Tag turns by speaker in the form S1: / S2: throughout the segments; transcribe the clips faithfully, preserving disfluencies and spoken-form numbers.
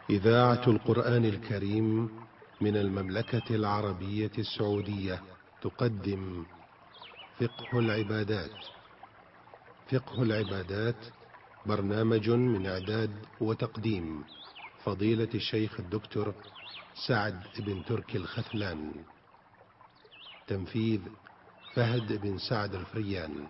S1: إذاعة القرآن الكريم من المملكة العربية السعودية تقدم فقه العبادات. فقه العبادات برنامج من إعداد وتقديم فضيلة الشيخ الدكتور سعد بن تركي الختلان. تنفيذ فهد بن سعد الفريان.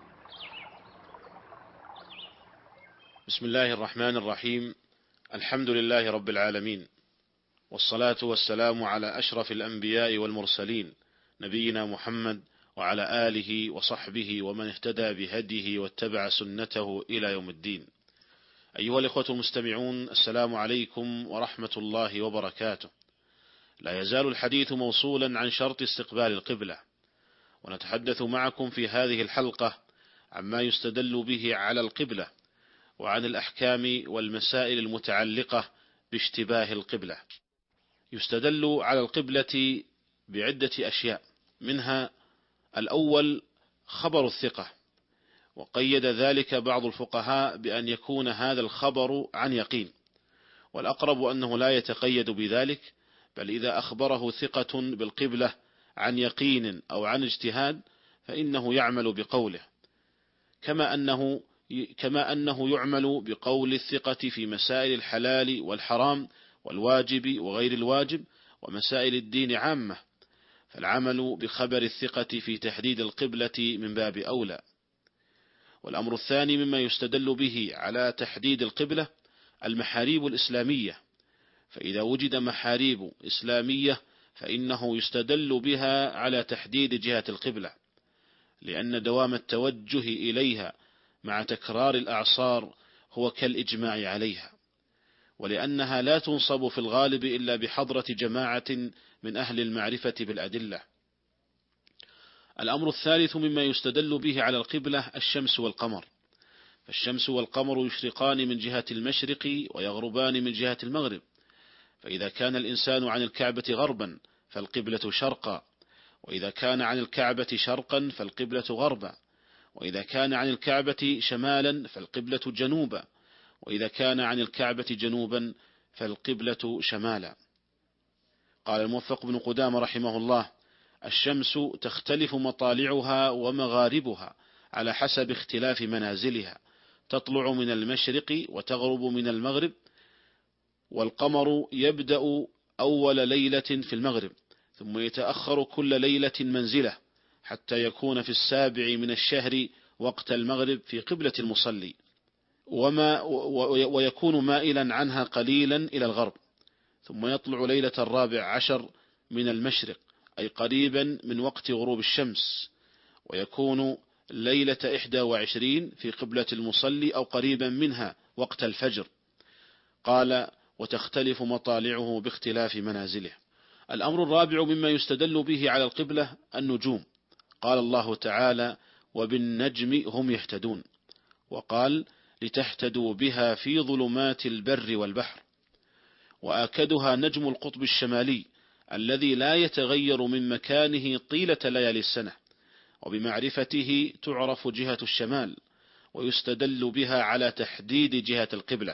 S2: بسم الله الرحمن الرحيم. الحمد لله رب العالمين، والصلاة والسلام على أشرف الأنبياء والمرسلين، نبينا محمد وعلى آله وصحبه ومن اهتدى بهديه واتبع سنته إلى يوم الدين. أيها الإخوة المستمعون، السلام عليكم ورحمة الله وبركاته. لا يزال الحديث موصولا عن شرط استقبال القبلة، ونتحدث معكم في هذه الحلقة عما يستدل به على القبلة، وعن الأحكام والمسائل المتعلقة باشتباه القبلة. يستدل على القبلة بعدة أشياء، منها الأول خبر الثقة، وقيد ذلك بعض الفقهاء بأن يكون هذا الخبر عن يقين، والأقرب أنه لا يتقيد بذلك، بل إذا أخبره ثقة بالقبلة عن يقين أو عن اجتهاد فإنه يعمل بقوله، كما أنه كما أنه يعمل بقول الثقة في مسائل الحلال والحرام والواجب وغير الواجب ومسائل الدين عامة، فالعمل بخبر الثقة في تحديد القبلة من باب أولى. والأمر الثاني مما يستدل به على تحديد القبلة المحاريب الإسلامية، فإذا وجد محاريب إسلامية فإنه يستدل بها على تحديد جهة القبلة، لأن دوام التوجه إليها مع تكرار الأعصار هو كالإجماع عليها، ولأنها لا تنصب في الغالب إلا بحضرة جماعة من أهل المعرفة بالأدلة. الأمر الثالث مما يستدل به على القبلة الشمس والقمر، فالشمس والقمر يشرقان من جهة المشرق ويغربان من جهة المغرب، فإذا كان الإنسان عن الكعبة غربا فالقبلة شرقا، وإذا كان عن الكعبة شرقا فالقبلة غربا، وإذا كان عن الكعبة شمالا فالقبلة جنوبا، وإذا كان عن الكعبة جنوبا فالقبلة شمالا. قال الموفق بن قدامة رحمه الله: الشمس تختلف مطالعها ومغاربها على حسب اختلاف منازلها، تطلع من المشرق وتغرب من المغرب، والقمر يبدأ أول ليلة في المغرب ثم يتأخر كل ليلة منزلة حتى يكون في السابع من الشهر وقت المغرب في قبلة المصلي، وما ويكون مائلا عنها قليلا إلى الغرب، ثم يطلع ليلة الرابع عشر من المشرق أي قريبا من وقت غروب الشمس، ويكون ليلة إحدى وعشرين في قبلة المصلي أو قريبا منها وقت الفجر. قال: وتختلف مطالعه باختلاف منازله. الأمر الرابع مما يستدل به على القبلة النجوم، قال الله تعالى: وبالنجم هم يهتدون، وقال: لتهتدوا بها في ظلمات البر والبحر. وآكدها نجم القطب الشمالي الذي لا يتغير من مكانه طيلة ليالي السنة، وبمعرفته تعرف جهة الشمال، ويستدل بها على تحديد جهة القبلة.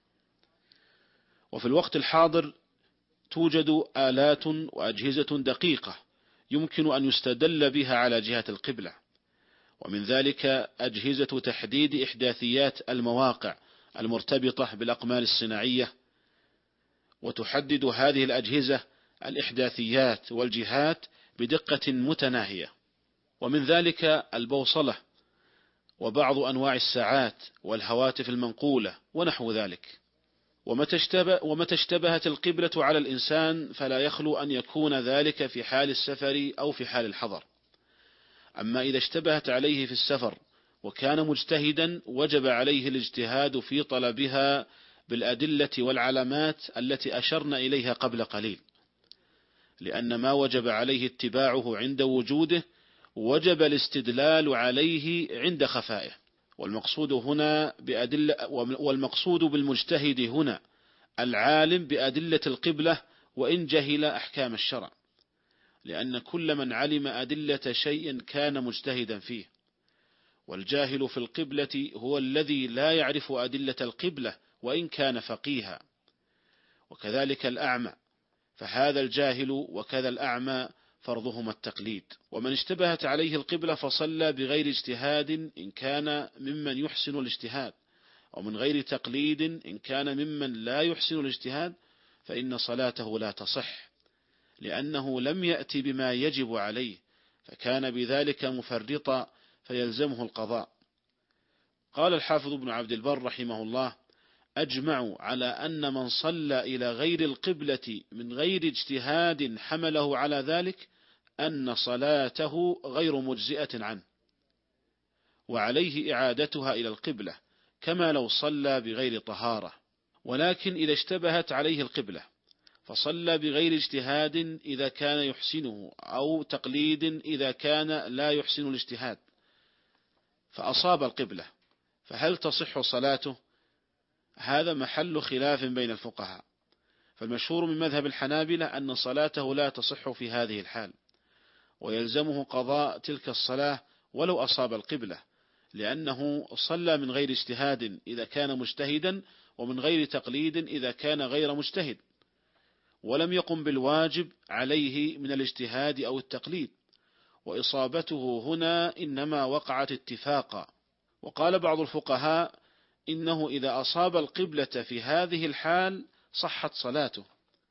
S2: وفي الوقت الحاضر توجد آلات وأجهزة دقيقة يمكن أن يستدل بها على جهة القبلة، ومن ذلك أجهزة تحديد إحداثيات المواقع المرتبطة بالأقمار الصناعية، وتحدد هذه الأجهزة الإحداثيات والجهات بدقة متناهية، ومن ذلك البوصلة وبعض أنواع الساعات والهواتف المنقولة ونحو ذلك. ومتى اشتبهت القبلة على الإنسان فلا يخلو أن يكون ذلك في حال السفر أو في حال الحضر. أما إذا اشتبهت عليه في السفر وكان مجتهدا وجب عليه الاجتهاد في طلبها بالأدلة والعلامات التي أشرنا إليها قبل قليل، لأن ما وجب عليه اتباعه عند وجوده وجب الاستدلال عليه عند خفائه. والمقصود هنا بأدلة والمقصود بالمجتهد هنا العالم بأدلة القبلة وإن جهل أحكام الشرع، لأن كل من علم أدلة شيء كان مجتهدا فيه، والجاهل في القبلة هو الذي لا يعرف أدلة القبلة وإن كان فقيها. وكذلك الأعمى، فهذا الجاهل وكذا الأعمى فرضهما التقليد. ومن اشتبهت عليه القبلة فصلى بغير اجتهاد إن كان ممن يحسن الاجتهاد، ومن غير تقليد إن كان ممن لا يحسن الاجتهاد، فإن صلاته لا تصح، لأنه لم يأتي بما يجب عليه، فكان بذلك مفرطا فيلزمه القضاء. قال الحافظ ابن عبد البر رحمه الله: أجمعوا على أن من صلى إلى غير القبلة من غير اجتهاد حمله على ذلك أن صلاته غير مجزئة عنه، وعليه إعادتها إلى القبلة كما لو صلى بغير طهارة. ولكن إذا اشتبهت عليه القبلة فصلى بغير اجتهاد إذا كان يحسنه، أو تقليد إذا كان لا يحسن الاجتهاد، فأصاب القبلة، فهل تصح صلاته؟ هذا محل خلاف بين الفقهاء، فالمشهور من مذهب الحنابلة أن صلاته لا تصح في هذه الحال، ويلزمه قضاء تلك الصلاة ولو أصاب القبلة، لأنه صلى من غير اجتهاد إذا كان مجتهدا، ومن غير تقليد إذا كان غير مجتهد، ولم يقم بالواجب عليه من الاجتهاد أو التقليد، وإصابته هنا إنما وقعت اتفاقا. وقال بعض الفقهاء إنه إذا أصاب القبلة في هذه الحال صحت صلاته،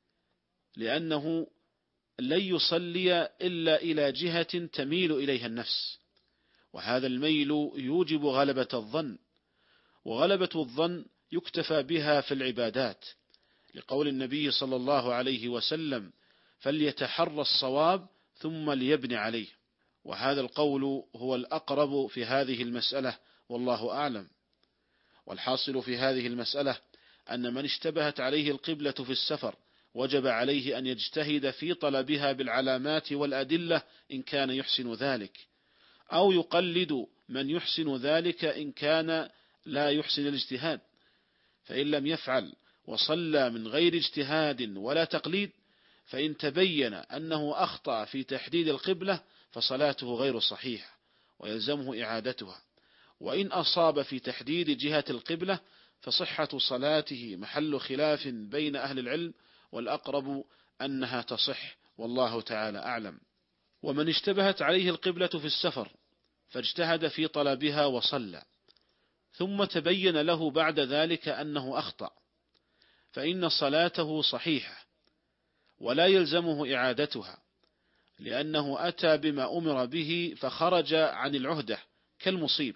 S2: لأنه لن يصلي إلا إلى جهة تميل إليها النفس، وهذا الميل يوجب غلبة الظن، وغلبة الظن يكتفى بها في العبادات، لقول النبي صلى الله عليه وسلم: فليتحرى الصواب ثم ليبني عليه. وهذا القول هو الأقرب في هذه المسألة، والله أعلم. والحاصل في هذه المسألة أن من اشتبهت عليه القبلة في السفر وجب عليه أن يجتهد في طلبها بالعلامات والأدلة إن كان يحسن ذلك، أو يقلد من يحسن ذلك إن كان لا يحسن الاجتهاد، فإن لم يفعل وصلى من غير اجتهاد ولا تقليد، فإن تبين أنه أخطأ في تحديد القبلة فصلاته غير صحيحة ويلزمه إعادتها. وإن أصاب في تحديد جهة القبلة فصحة صلاته محل خلاف بين أهل العلم، والأقرب أنها تصح، والله تعالى أعلم. ومن اشتبهت عليه القبلة في السفر فاجتهد في طلبها وصلى، ثم تبين له بعد ذلك أنه أخطأ، فإن صلاته صحيحة ولا يلزمه إعادتها، لأنه أتى بما أمر به فخرج عن العهدة كالمصيب.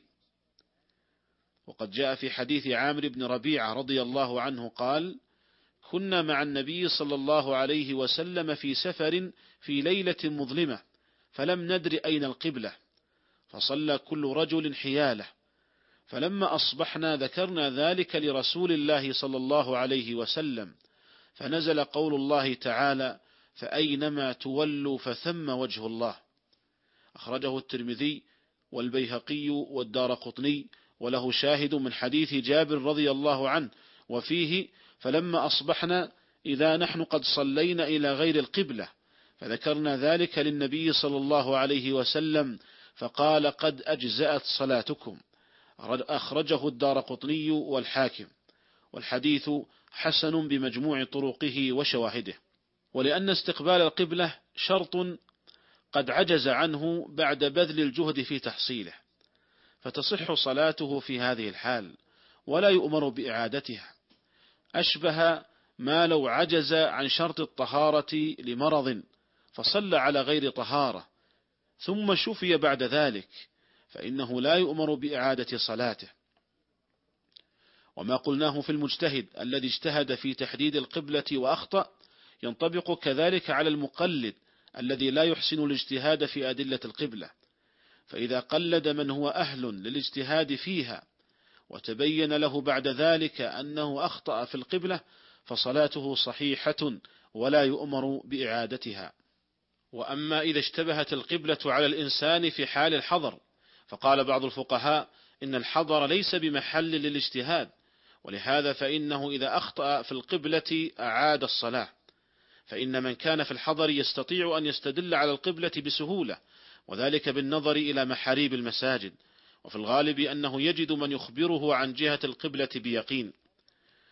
S2: وقد جاء في حديث عامر بن ربيعة رضي الله عنه قال: كنا مع النبي صلى الله عليه وسلم في سفر في ليلة مظلمة، فلم ندر أين القبلة، فصلى كل رجل حياله، فلما أصبحنا ذكرنا ذلك لرسول الله صلى الله عليه وسلم، فنزل قول الله تعالى: فأينما تولوا فثم وجه الله. أخرجه الترمذي والبيهقي والدارقطني، وله شاهد من حديث جابر رضي الله عنه، وفيه: فلما أصبحنا إذا نحن قد صلينا إلى غير القبلة، فذكرنا ذلك للنبي صلى الله عليه وسلم، فقال: قد أجزأت صلاتكم. أخرجه الدارقطني والحاكم، والحديث حسن بمجموع طرقه وشواهده. ولأن استقبال القبلة شرط قد عجز عنه بعد بذل الجهد في تحصيله، فتصح صلاته في هذه الحال ولا يؤمر بإعادتها، أشبه ما لو عجز عن شرط الطهارة لمرض فصلى على غير طهارة ثم شفي بعد ذلك، فإنه لا يؤمر بإعادة صلاته. وما قلناه في المجتهد الذي اجتهد في تحديد القبلة وأخطأ ينطبق كذلك على المقلد الذي لا يحسن الاجتهاد في أدلة القبلة، فإذا قلد من هو أهل للاجتهاد فيها وتبين له بعد ذلك أنه أخطأ في القبلة فصلاته صحيحة ولا يؤمر بإعادتها. وأما إذا اشتبهت القبلة على الإنسان في حال الحضر، فقال بعض الفقهاء إن الحضر ليس بمحل للاجتهاد، ولهذا فإنه إذا أخطأ في القبلة أعاد الصلاة، فإن من كان في الحضر يستطيع أن يستدل على القبلة بسهولة، وذلك بالنظر إلى محاريب المساجد، وفي الغالب أنه يجد من يخبره عن جهة القبلة بيقين.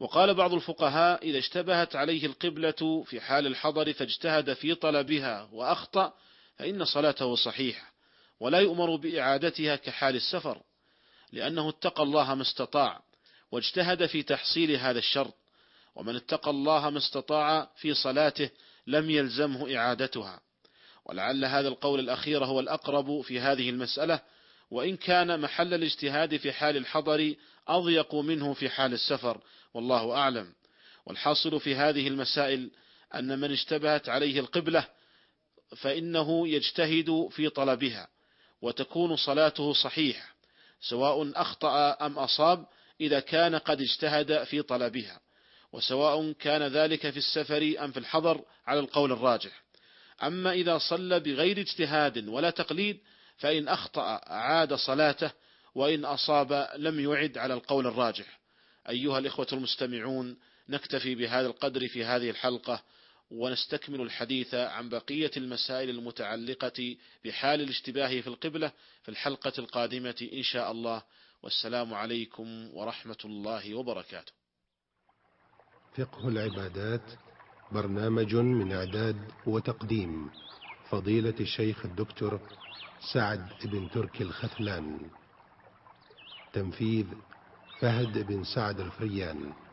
S2: وقال بعض الفقهاء: إذا اشتبهت عليه القبلة في حال الحضر فاجتهد في طلبها وأخطأ فإن صلاته صحيحة، ولا يؤمر بإعادتها كحال السفر، لأنه اتقى الله ما استطاع واجتهد في تحصيل هذا الشرط، ومن اتقى الله ما استطاع في صلاته لم يلزمه إعادتها. ولعل هذا القول الأخير هو الأقرب في هذه المسألة، وإن كان محل الاجتهاد في حال الحضر أضيق منه في حال السفر، والله أعلم. والحاصل في هذه المسائل أن من اشتبهت عليه القبلة فإنه يجتهد في طلبها، وتكون صلاته صحيحة سواء أخطأ أم أصاب إذا كان قد اجتهد في طلبها، وسواء كان ذلك في السفر أم في الحضر على القول الراجح. أما إذا صلى بغير اجتهاد ولا تقليد فإن أخطأ أعاد صلاته، وإن أصاب لم يعد على القول الراجح. أيها الإخوة المستمعون، نكتفي بهذا القدر في هذه الحلقة، ونستكمل الحديث عن بقية المسائل المتعلقة بحال الاشتباه في القبلة في الحلقة القادمة إن شاء الله. والسلام عليكم ورحمة الله وبركاته.
S1: فقه العبادات، برنامج من إعداد وتقديم فضيلة الشيخ الدكتور سعد بن تركي الختلان، تنفيذ فهد بن سعد الفريان.